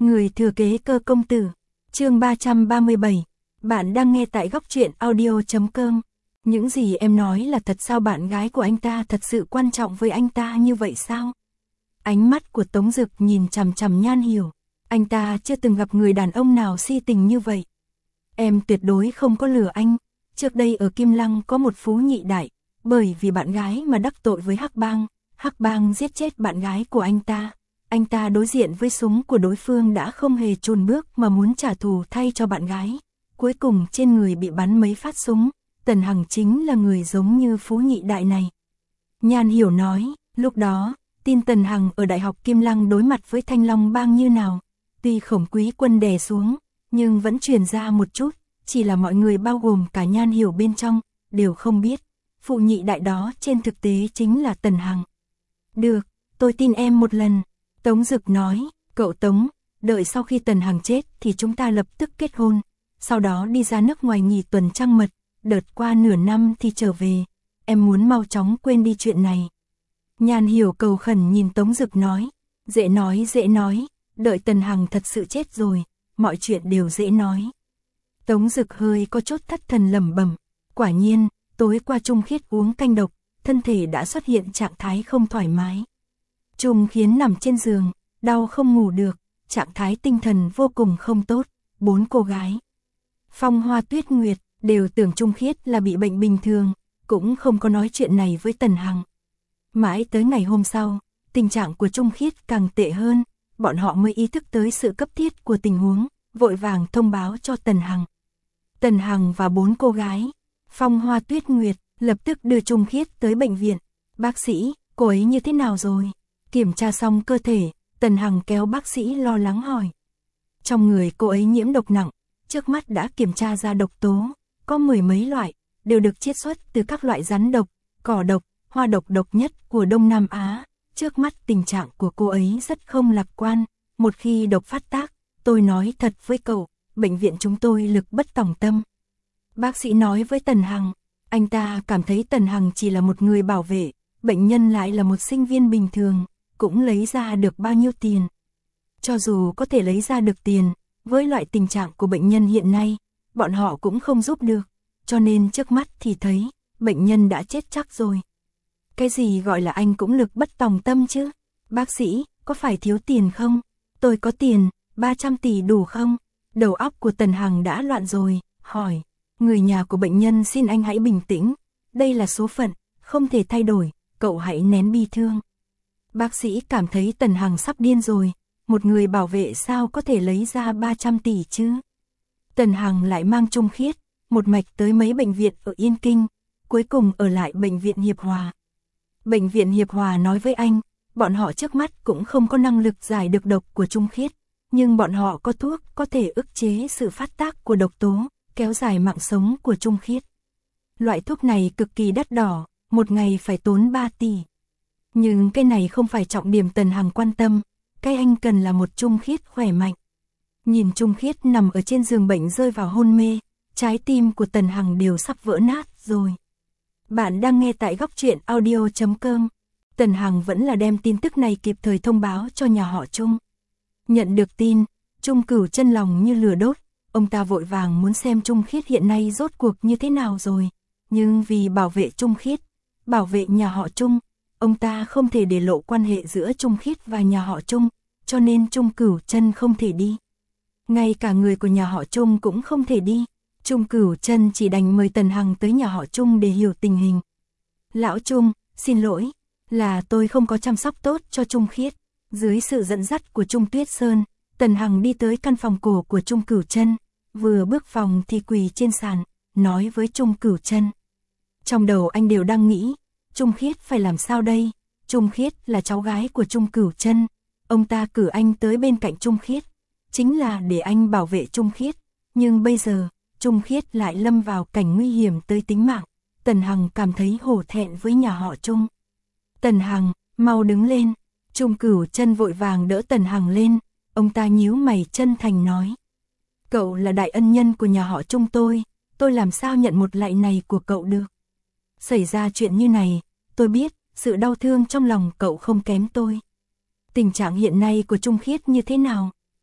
Người thừa kế Cơ công tử. Chương 337. Bạn đang nghe tại góc truyện audio.com. Những gì em nói là thật sao? Bạn gái của anh ta thật sự quan trọng với anh ta như vậy sao? Ánh mắt của Tống Dực nhìn chằm chằm Nhan Hiểu. Anh ta chưa từng gặp người đàn ông nào si tình như vậy. Em tuyệt đối không có lừa anh. Trước đây ở Kim Lăng có một phú nhị đại, bởi vì bạn gái mà đắc tội với Hắc Bang. Hắc Bang giết chết bạn gái của anh ta. Anh ta đối diện với súng của đối phương đã không hề chùn bước mà muốn trả thù thay cho bạn gái. Cuối cùng trên người bị bắn mấy phát súng. Tần Hằng chính là người giống như phú nhị đại này. Nhan Hiểu nói, lúc đó, tin Tần Hằng ở Đại học Kim Lăng đối mặt với Thanh Long Bang như nào. Tuy Khổng Quý Quân đè xuống, nhưng vẫn truyền ra một chút, chỉ là mọi người bao gồm cả Nhan Hiểu bên trong, đều không biết. Phụ nhị đại đó trên thực tế chính là Tần Hằng. Được, tôi tin em một lần. Tống Dực nói, cậu Tống, đợi sau khi Tần Hằng chết thì chúng ta lập tức kết hôn. Sau đó đi ra nước ngoài nghỉ tuần trăng mật, đợt qua nửa năm thì trở về. Em muốn mau chóng quên đi chuyện này. Nhan Hiểu cầu khẩn nhìn Tống Dực nói, dễ nói, đợi Tần Hằng thật sự chết rồi, mọi chuyện đều dễ nói. Tống Dực hơi có chút thất thần lẩm bẩm, quả nhiên, tối qua Trung Khiết uống canh độc, thân thể đã xuất hiện trạng thái không thoải mái. Trung Khiến nằm trên giường, đau không ngủ được, trạng thái tinh thần vô cùng không tốt. 4 cô gái, Phong Hoa Tuyết Nguyệt, đều tưởng Trung Khiết là bị bệnh bình thường, cũng không có nói chuyện này với Tần Hằng. Mãi tới ngày hôm sau, tình trạng của Trung Khiết càng tệ hơn, bọn họ mới ý thức tới sự cấp thiết của tình huống, vội vàng thông báo cho Tần Hằng. Tần Hằng và 4 cô gái, Phong Hoa Tuyết Nguyệt, lập tức đưa Trung Khiết tới bệnh viện. Bác sĩ, cô ấy như thế nào rồi? Kiểm tra xong cơ thể, Tần Hằng kéo bác sĩ lo lắng hỏi. Trong người cô ấy nhiễm độc nặng, trước mắt đã kiểm tra ra độc tố, có 10 mấy loại, đều được chiết xuất từ các loại rắn độc, cỏ độc, hoa độc độc nhất của Đông Nam Á. Trước mắt tình trạng của cô ấy rất không lạc quan, một khi độc phát tác, tôi nói thật với cậu, bệnh viện chúng tôi lực bất tòng tâm. Bác sĩ nói với Tần Hằng, anh ta cảm thấy Tần Hằng chỉ là một người bảo vệ, bệnh nhân lại là một sinh viên bình thường, cũng lấy ra được bao nhiêu tiền. Cho dù có thể lấy ra được tiền, với loại tình trạng của bệnh nhân hiện nay, bọn họ cũng không giúp được, cho nên trước mắt thì thấy, bệnh nhân đã chết chắc rồi. Cái gì gọi là anh cũng lực bất tòng tâm chứ? Bác sĩ, có phải thiếu tiền không? Tôi có tiền, 300 tỷ đủ không? Đầu óc của Tần Hằng đã loạn rồi, hỏi. Người nhà của bệnh nhân xin anh hãy bình tĩnh, đây là số phận, không thể thay đổi, cậu hãy nén bi thương. Bác sĩ cảm thấy Tần Hằng sắp điên rồi, một người bảo vệ sao có thể lấy ra 300 tỷ chứ? Tần Hằng lại mang Trung Khiết, một mạch tới mấy bệnh viện ở Yên Kinh, cuối cùng ở lại bệnh viện Hiệp Hòa. Bệnh viện Hiệp Hòa nói với anh, bọn họ trước mắt cũng không có năng lực giải được độc của Trung Khiết, nhưng bọn họ có thuốc có thể ức chế sự phát tác của độc tố, kéo dài mạng sống của Trung Khiết. Loại thuốc này cực kỳ đắt đỏ, một ngày phải tốn 3 tỷ. Nhưng cái này không phải trọng điểm Tần Hằng quan tâm, cái anh cần là một Trung Khiết khỏe mạnh. Nhìn Trung Khiết nằm ở trên giường bệnh rơi vào hôn mê, trái tim của Tần Hằng đều sắp vỡ nát rồi. Bạn đang nghe tại góc truyện audio.com. Tần Hằng vẫn là đem tin tức này kịp thời thông báo cho nhà họ Trung. Nhận được tin, Trung Cửu chân lòng như lửa đốt, ông ta vội vàng muốn xem Trung Khiết hiện nay rốt cuộc như thế nào rồi. Nhưng vì bảo vệ Trung Khiết, bảo vệ nhà họ Trung, ông ta không thể để lộ quan hệ giữa Trung Khiết và nhà họ Trung, cho nên Trung Cửu chân không thể đi. Ngay cả người của nhà họ Trung cũng không thể đi. Trung Cửu chân chỉ đành mời Tần Hằng tới nhà họ Trung để hiểu tình hình. Lão Trung, xin lỗi, là tôi không có chăm sóc tốt cho Trung Khiết. Dưới sự dẫn dắt của Trung Tuyết Sơn, Tần Hằng đi tới căn phòng cổ của Trung Cửu chân, vừa bước phòng thì quỳ trên sàn, nói với Trung Cửu chân. Trong đầu anh đều đang nghĩ, Trung Khiết phải làm sao đây? Trung Khiết là cháu gái của Trung Cửu chân, ông ta cử anh tới bên cạnh Trung Khiết, chính là để anh bảo vệ Trung Khiết, nhưng bây giờ, Trung Khiết lại lâm vào cảnh nguy hiểm tới tính mạng. Tần Hằng cảm thấy hổ thẹn với nhà họ Trung. Tần Hằng, mau đứng lên. Trung Cửu chân vội vàng đỡ Tần Hằng lên, ông ta nhíu mày chân thành nói. Cậu là đại ân nhân của nhà họ Trung tôi làm sao nhận một lạy này của cậu được. Xảy ra chuyện như này, tôi biết, sự đau thương trong lòng cậu không kém tôi. Tình trạng hiện nay của Trung Khiết như thế nào?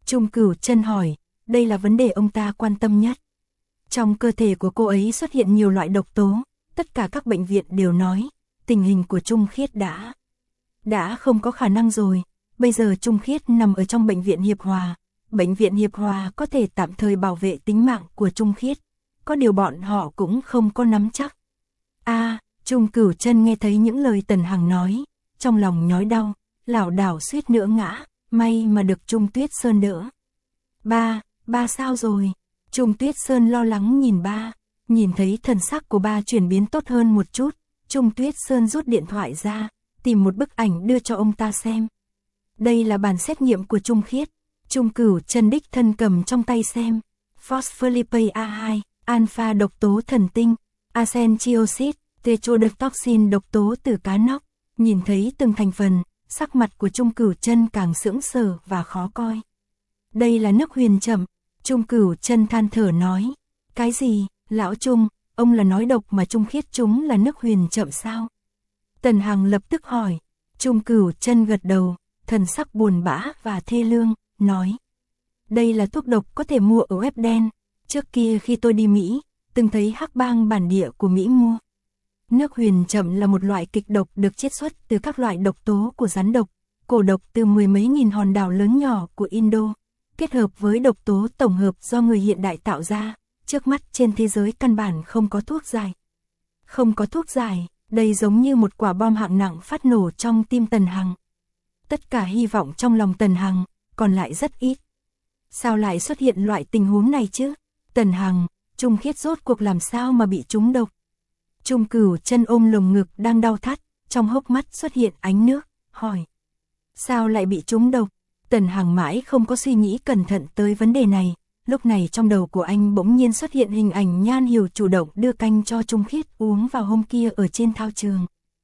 Trung Cửu Chân hỏi, đây là vấn đề ông ta quan tâm nhất. Trong cơ thể của cô ấy xuất hiện nhiều loại độc tố, tất cả các bệnh viện đều nói, tình hình của Trung Khiết đã không có khả năng rồi, bây giờ Trung Khiết nằm ở trong bệnh viện Hiệp Hòa. Bệnh viện Hiệp Hòa có thể tạm thời bảo vệ tính mạng của Trung Khiết, có điều bọn họ cũng không có nắm chắc. Trung Cửu Chân nghe thấy những lời Tần Hằng nói, trong lòng nhói đau, lảo đảo suýt nữa ngã, may mà được Trung Tuyết Sơn đỡ. Ba sao rồi? Trung Tuyết Sơn lo lắng nhìn ba, nhìn thấy thần sắc của ba chuyển biến tốt hơn một chút, Trung Tuyết Sơn rút điện thoại ra, tìm một bức ảnh đưa cho ông ta xem. Đây là bản xét nghiệm của Trung Khiết. Trung Cửu Chân đích thân cầm trong tay xem. Phospholipase A2, alpha độc tố thần tinh, arsen trioxide, tetrodotoxin độc tố từ cá nóc. Nhìn thấy từng thành phần, sắc mặt của Trung Cửu Chân càng sững sờ và khó coi. Đây là nước huyền chậm. Trung Cửu Chân than thở nói. Cái gì, lão Trung, ông là nói độc mà Trung Khiết chúng là nước huyền chậm sao? Tần Hằng lập tức hỏi. Trung Cửu Chân gật đầu, thần sắc buồn bã và thê lương, nói. Đây là thuốc độc có thể mua ở web đen. Trước kia khi tôi đi Mỹ, từng thấy hắc bang bản địa của Mỹ mua. Nước huyền chậm là một loại kịch độc được chiết xuất từ các loại độc tố của rắn độc, cổ độc từ mười mấy nghìn hòn đảo lớn nhỏ của Indo, kết hợp với độc tố tổng hợp do người hiện đại tạo ra. Trước mắt trên thế giới căn bản không có thuốc giải. Không có thuốc giải, đây giống như một quả bom hạng nặng phát nổ trong tim Tần Hằng. Tất cả hy vọng trong lòng Tần Hằng, còn lại rất ít. Sao lại xuất hiện loại tình huống này chứ? Tần Hằng, Trung Khiết rốt cuộc làm sao mà bị trúng độc? Trung Cửu Chân ôm lồng ngực đang đau thắt, trong hốc mắt xuất hiện ánh nước, hỏi. Sao lại bị trúng độc? Tần Hằng mãi không có suy nghĩ cẩn thận tới vấn đề này, lúc này trong đầu của anh bỗng nhiên xuất hiện hình ảnh Nhan Hiểu chủ động đưa canh cho Trung Khiết uống vào hôm kia ở trên thao trường.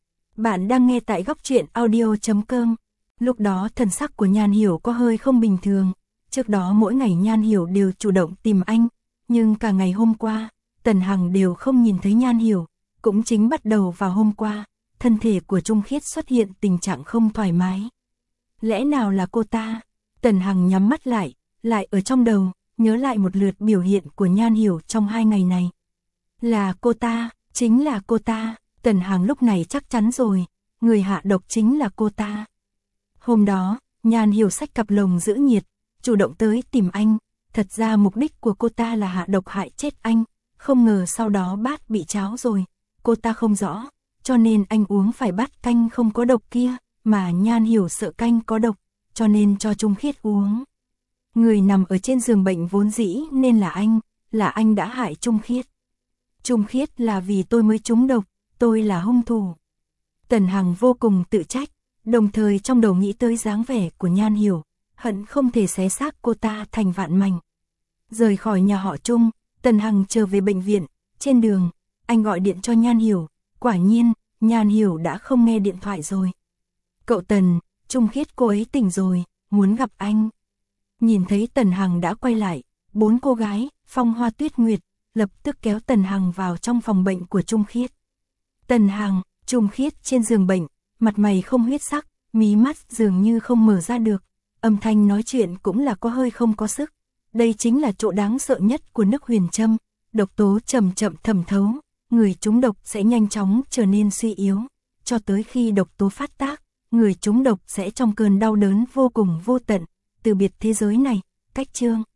Bạn đang nghe tại góc truyện audio.com. Lúc đó thần sắc của Nhan Hiểu có hơi không bình thường, trước đó mỗi ngày Nhan Hiểu đều chủ động tìm anh, nhưng cả ngày hôm qua, Tần Hằng đều không nhìn thấy Nhan Hiểu, cũng chính bắt đầu vào hôm qua, thân thể của Trung Khiết xuất hiện tình trạng không thoải mái. Lẽ nào là cô ta? Tần Hằng nhắm mắt lại ở trong đầu, nhớ lại một lượt biểu hiện của Nhan Hiểu trong 2 ngày này. Là cô ta, chính là cô ta, Tần Hằng lúc này chắc chắn rồi, người hạ độc chính là cô ta. Hôm đó, Nhan Hiểu xách cặp lồng giữ nhiệt, chủ động tới tìm anh, thật ra mục đích của cô ta là hạ độc hại chết anh, không ngờ sau đó bát bị cháo rồi, cô ta không rõ, cho nên anh uống phải bát canh không có độc kia, mà Nhan Hiểu sợ canh có độc, cho nên cho Trung Khiết uống. Người nằm ở trên giường bệnh vốn dĩ nên là anh đã hại Trung Khiết. Trung Khiết là vì tôi mới trúng độc, tôi là hung thủ. Tần Hằng vô cùng tự trách, đồng thời trong đầu nghĩ tới dáng vẻ của Nhan Hiểu, hận không thể xé xác cô ta thành vạn mảnh. Rời khỏi nhà họ Trung, Tần Hằng trở về bệnh viện, trên đường, anh gọi điện cho Nhan Hiểu, quả nhiên, Nhan Hiểu đã không nghe điện thoại rồi. Cậu Tần, Trung Khiết cô ấy tỉnh rồi, muốn gặp anh. Nhìn thấy Tần Hằng đã quay lại, 4 cô gái, Phong Hoa Tuyết Nguyệt, lập tức kéo Tần Hằng vào trong phòng bệnh của Trung Khiết. Tần Hằng, Trung Khiết trên giường bệnh, mặt mày không huyết sắc, mí mắt dường như không mở ra được, âm thanh nói chuyện cũng là có hơi không có sức. Đây chính là chỗ đáng sợ nhất của nước huyền châm, độc tố chậm chậm thẩm thấu, người trúng độc sẽ nhanh chóng trở nên suy yếu, cho tới khi độc tố phát tác, người trúng độc sẽ trong cơn đau đớn vô cùng vô tận, từ biệt thế giới này, cách chương.